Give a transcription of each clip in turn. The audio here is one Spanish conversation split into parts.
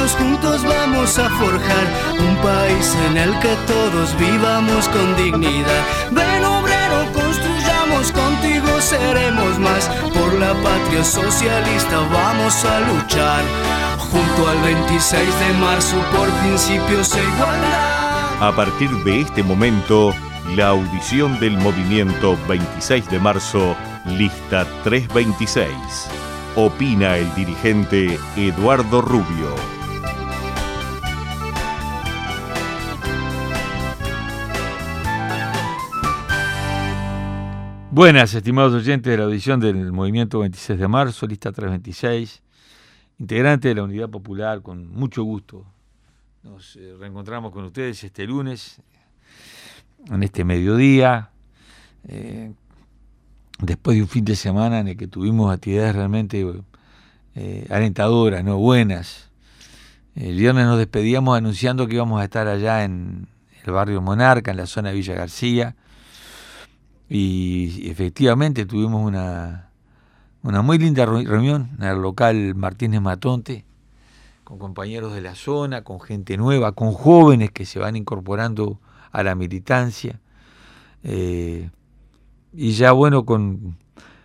sueños juntos vamos a forjar un país en el que todos vivamos con dignidad. Ven obrero, construyamos, contigo seremos más. Por la patria socialista vamos a luchar, junto al 26 de marzo por principios e igualdad. A partir de este momento, la audición del movimiento 26 de marzo, lista 326. Opina el dirigente Eduardo Rubio. Buenas, estimados oyentes de la audición del movimiento 26 de marzo, lista 326, integrante de la Unidad Popular, con mucho gusto. Nos reencontramos con ustedes este lunes, en este mediodía, después de un fin de semana en el que tuvimos actividades realmente alentadoras, ¿no? Buenas. El viernes nos despedíamos anunciando que íbamos a estar allá en el barrio Monarca, en la zona de Villa García, y efectivamente tuvimos una muy linda reunión en el local Martínez Matonte, con compañeros de la zona, con gente nueva, con jóvenes que se van incorporando a la militancia, y ya bueno, con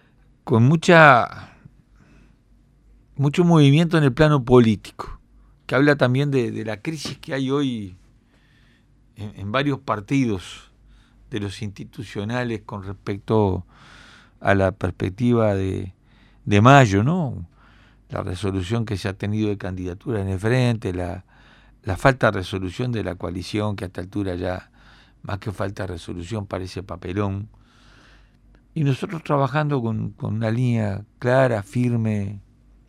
mucho movimiento en el plano político, que habla también de la crisis que hay hoy en varios partidos de los institucionales con respecto a la perspectiva de mayo, ¿no? La resolución que se ha tenido de candidatura en el frente, la falta de resolución de la coalición, que a esta altura ya, más que falta de resolución, parece papelón. Y nosotros trabajando con una línea clara, firme,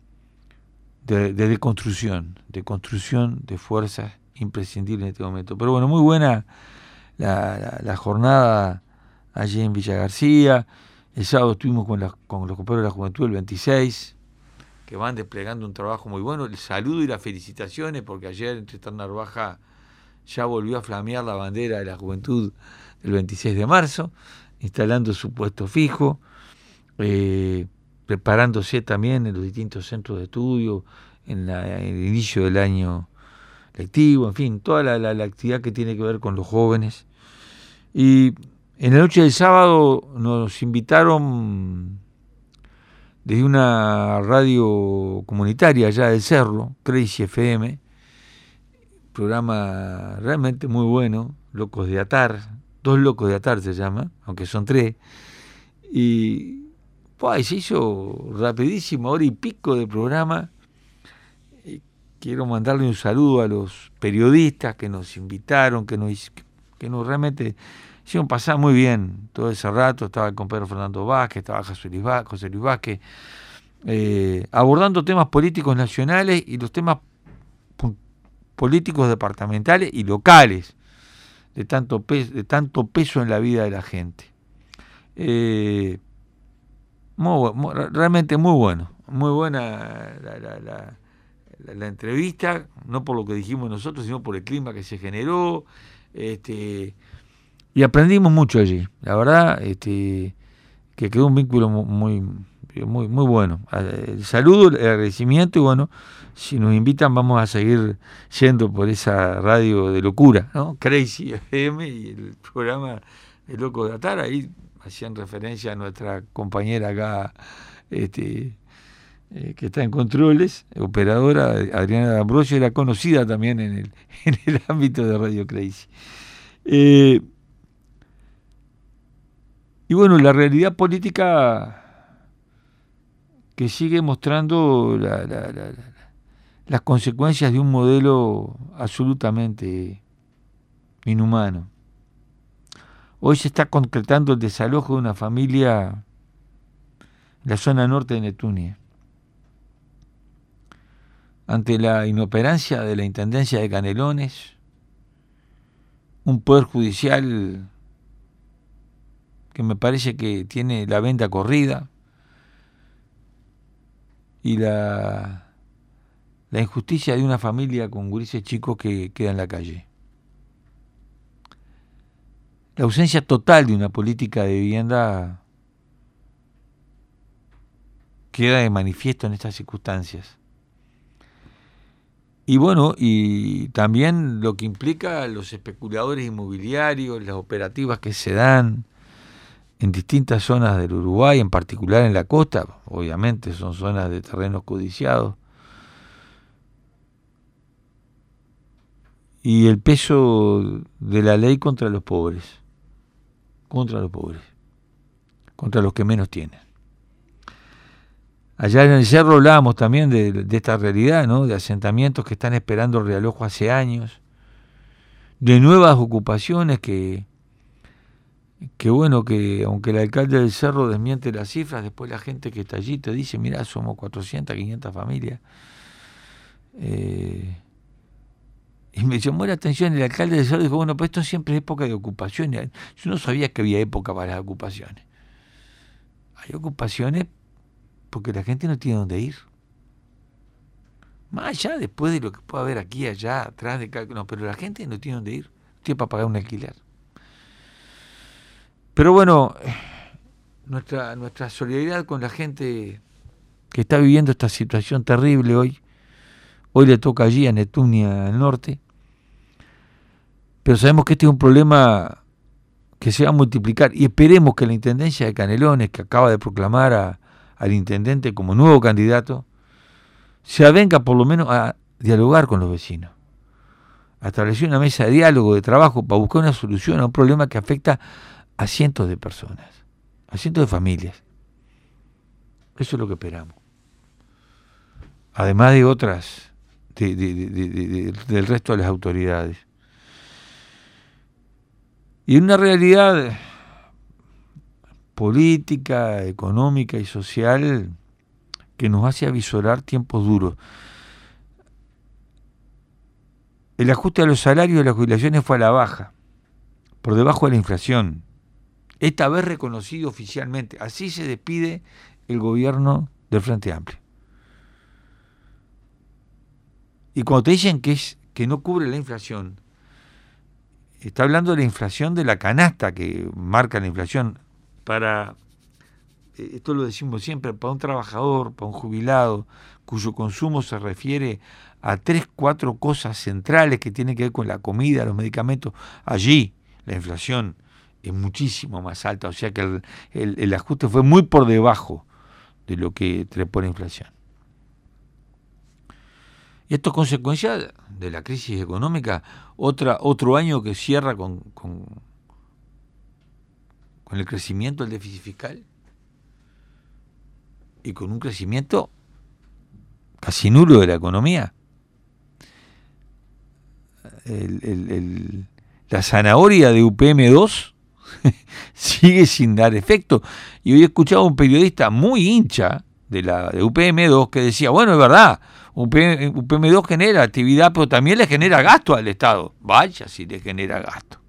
de construcción de fuerzas imprescindibles en este momento. Pero bueno, muy buena la jornada allí en Villa García. El sábado estuvimos con los compañeros de la Juventud del 26, que van desplegando un trabajo muy bueno. El saludo y las felicitaciones, porque ayer en Tristán Narvaja ya volvió a flamear la bandera de la Juventud del 26 de marzo, instalando su puesto fijo, preparándose también en los distintos centros de estudio, en el inicio del año lectivo, en fin, toda la actividad que tiene que ver con los jóvenes. Y en la noche del sábado nos invitaron desde una radio comunitaria allá del Cerro, Crazy FM, programa realmente muy bueno, Locos de Atar, 2 Locos de Atar se llama, aunque son 3, y pues, se hizo rapidísimo, hora y pico de programa. Quiero mandarle un saludo a los periodistas que nos invitaron, que nos realmente hicieron pasar muy bien todo ese rato. Estaba el compañero Fernando Vázquez, estaba José Luis Vázquez, abordando temas políticos nacionales y los temas políticos departamentales y locales, de tanto peso en la vida de la gente. Realmente muy bueno, muy buena la entrevista, no por lo que dijimos nosotros, sino por el clima que se generó, y aprendimos mucho allí, la verdad, que quedó un vínculo muy bueno. El saludo, el agradecimiento, y bueno, si nos invitan vamos a seguir yendo por esa radio de locura, ¿no? Crazy FM y el programa El Loco de Atar. Ahí hacían referencia a nuestra compañera acá, que está en controles, operadora, Adriana D'Ambrosio, era conocida también en el ámbito de Radio Crazy. Y bueno, la realidad política que sigue mostrando las consecuencias de un modelo absolutamente inhumano. Hoy se está concretando el desalojo de una familia en la zona norte de Netunia, ante la inoperancia de la Intendencia de Canelones, un poder judicial que me parece que tiene la venda corrida, y la injusticia de una familia con gurises chicos que queda en la calle. La ausencia total de una política de vivienda queda de manifiesto en estas circunstancias. Y bueno, y también lo que implica los especuladores inmobiliarios, las operativas que se dan en distintas zonas del Uruguay, en particular en la costa, obviamente son zonas de terrenos codiciados. Y el peso de la ley contra los pobres, contra los que menos tienen. Allá en el Cerro hablábamos también de esta realidad, ¿no? De asentamientos que están esperando el realojo hace años, de nuevas ocupaciones que bueno, que aunque el alcalde del Cerro desmiente las cifras, después la gente que está allí te dice, mirá, somos 400, 500 familias. Y me llamó la atención, el alcalde del Cerro dijo, bueno, pues esto siempre es época de ocupación. Yo no sabía que había época para las ocupaciones. Hay ocupaciones porque la gente no tiene dónde ir. Más allá, después de lo que pueda haber aquí, allá, atrás de cada... No, pero la gente no tiene dónde ir. No tiene para pagar un alquiler. Pero bueno, nuestra solidaridad con la gente que está viviendo esta situación terrible hoy. Hoy le toca allí a Netunia al norte. Pero sabemos que este es un problema que se va a multiplicar. Y esperemos que la Intendencia de Canelones, que acaba de proclamar al intendente como nuevo candidato, se avenga por lo menos a dialogar con los vecinos, a establecer una mesa de diálogo, de trabajo, para buscar una solución a un problema que afecta a cientos de personas, a cientos de familias. Eso es lo que esperamos. Además de otras, del resto de las autoridades. Y en una realidad política, económica y social que nos hace avisorar tiempos duros. El ajuste a los salarios y las jubilaciones fue a la baja, por debajo de la inflación. Esta vez reconocido oficialmente. Así se despide el gobierno del Frente Amplio. Y cuando te dicen que no cubre la inflación, está hablando de la inflación de la canasta que marca la inflación. Esto lo decimos siempre, para un trabajador, para un jubilado, cuyo consumo se refiere a 3, 4 cosas centrales que tienen que ver con la comida, los medicamentos, allí la inflación es muchísimo más alta, o sea que el ajuste fue muy por debajo de lo que trepó la inflación. Y esto es consecuencia de la crisis económica, otro año que cierra con el crecimiento del déficit fiscal y con un crecimiento casi nulo de la economía. La zanahoria de UPM2 sigue sin dar efecto. Y hoy he escuchado a un periodista muy hincha de UPM2 que decía, bueno, es verdad, UPM2 genera actividad, pero también le genera gasto al Estado. Vaya si le genera gasto.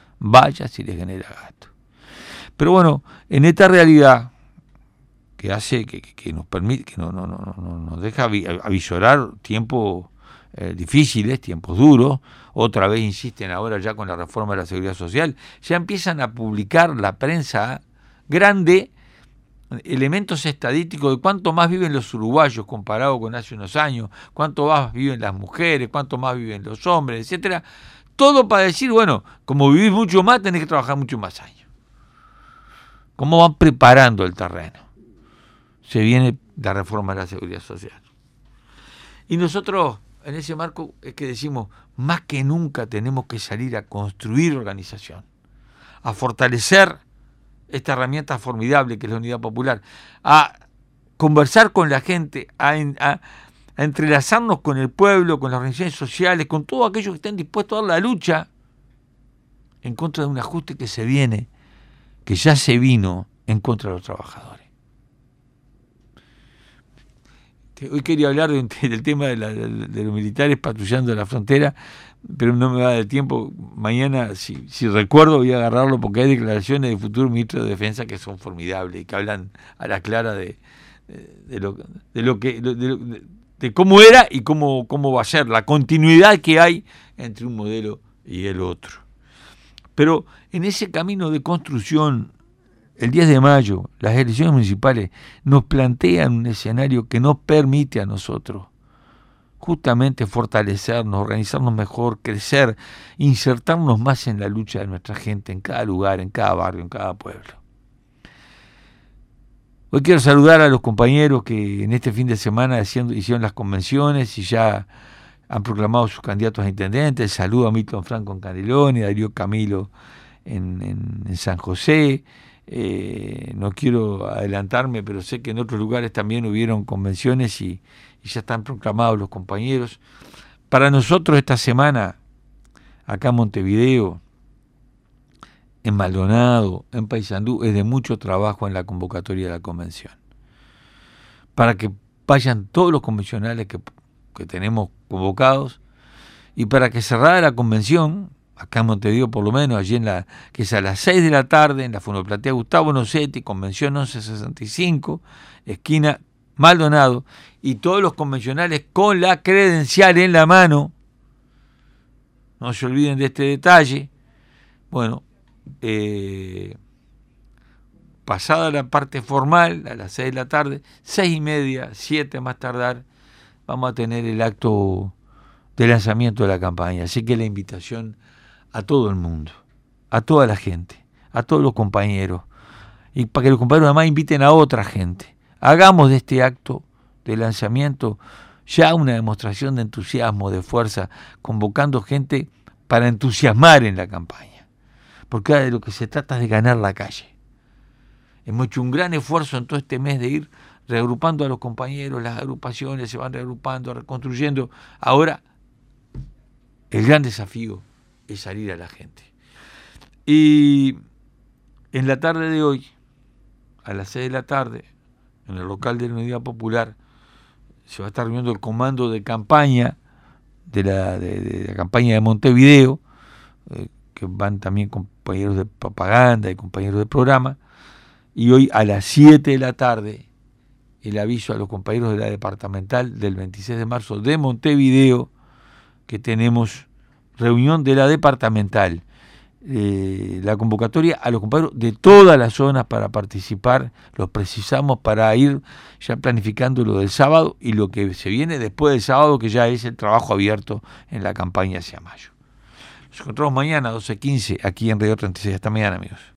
Pero bueno, en esta realidad que hace que nos permite, que nos deja avisorar tiempos difíciles, tiempos duros, otra vez insisten ahora ya con la reforma de la Seguridad Social, ya empiezan a publicar la prensa grande elementos estadísticos de cuánto más viven los uruguayos comparado con hace unos años, cuánto más viven las mujeres, cuánto más viven los hombres, etcétera. Todo para decir, bueno, como vivís mucho más, tenés que trabajar mucho más años. ¿Cómo van preparando el terreno? Se viene la reforma de la Seguridad Social. Y nosotros, en ese marco, es que decimos, más que nunca tenemos que salir a construir organización, a fortalecer esta herramienta formidable que es la unidad popular, a conversar con la gente, a entrelazarnos con el pueblo, con las organizaciones sociales, con todos aquellos que estén dispuestos a dar la lucha en contra de un ajuste que se viene, que ya se vino en contra de los trabajadores. Hoy quería hablar del tema de los militares patrullando la frontera, pero no me va a dar tiempo. Mañana, si recuerdo, voy a agarrarlo porque hay declaraciones del futuro ministro de Defensa que son formidables y que hablan a la clara de cómo era y cómo va a ser, la continuidad que hay entre un modelo y el otro. Pero en ese camino de construcción, el 10 de mayo, las elecciones municipales nos plantean un escenario que nos permite a nosotros justamente fortalecernos, organizarnos mejor, crecer, insertarnos más en la lucha de nuestra gente, en cada lugar, en cada barrio, en cada pueblo. Hoy quiero saludar a los compañeros que en este fin de semana hicieron las convenciones y ya han proclamado sus candidatos a intendentes. Saludo a Milton Franco en Canelones, a Darío Camilo en San José. No quiero adelantarme, pero sé que en otros lugares también hubieron convenciones y ya están proclamados los compañeros. Para nosotros esta semana, acá en Montevideo, en Maldonado, en Paysandú, es de mucho trabajo en la convocatoria de la convención. Para que vayan todos los convencionales que tenemos convocados y para que cerrada la convención, acá en Montevideo por lo menos, allí que es a las 6 de la tarde, en la Fonoplatea Gustavo Nocetti, convención 1165, esquina Maldonado, y todos los convencionales con la credencial en la mano, no se olviden de este detalle. Bueno, pasada la parte formal, a las 6 de la tarde, 6:30, 7 más tardar, vamos a tener el acto de lanzamiento de la campaña. Así que la invitación a todo el mundo, a toda la gente, a todos los compañeros, y para que los compañeros además inviten a otra gente. Hagamos de este acto de lanzamiento ya una demostración de entusiasmo, de fuerza, convocando gente para entusiasmar en la campaña. Porque de lo que se trata es de ganar la calle. Hemos hecho un gran esfuerzo en todo este mes de ir reagrupando a los compañeros, las agrupaciones se van reagrupando, reconstruyendo. Ahora, el gran desafío es salir a la gente. Y en la tarde de hoy, a las 6 de la tarde, en el local de la Unidad Popular, se va a estar reuniendo el comando de campaña de la campaña de Montevideo, que van también compañeros de propaganda y compañeros de programa, y hoy a las 7 de la tarde el aviso a los compañeros de la departamental del 26 de marzo de Montevideo que tenemos reunión de la departamental, la convocatoria a los compañeros de todas las zonas para participar, los precisamos para ir ya planificando lo del sábado y lo que se viene después del sábado, que ya es el trabajo abierto en la campaña hacia mayo. Nos encontramos mañana a 12:15 aquí en Radio 36. Hasta mañana, amigos.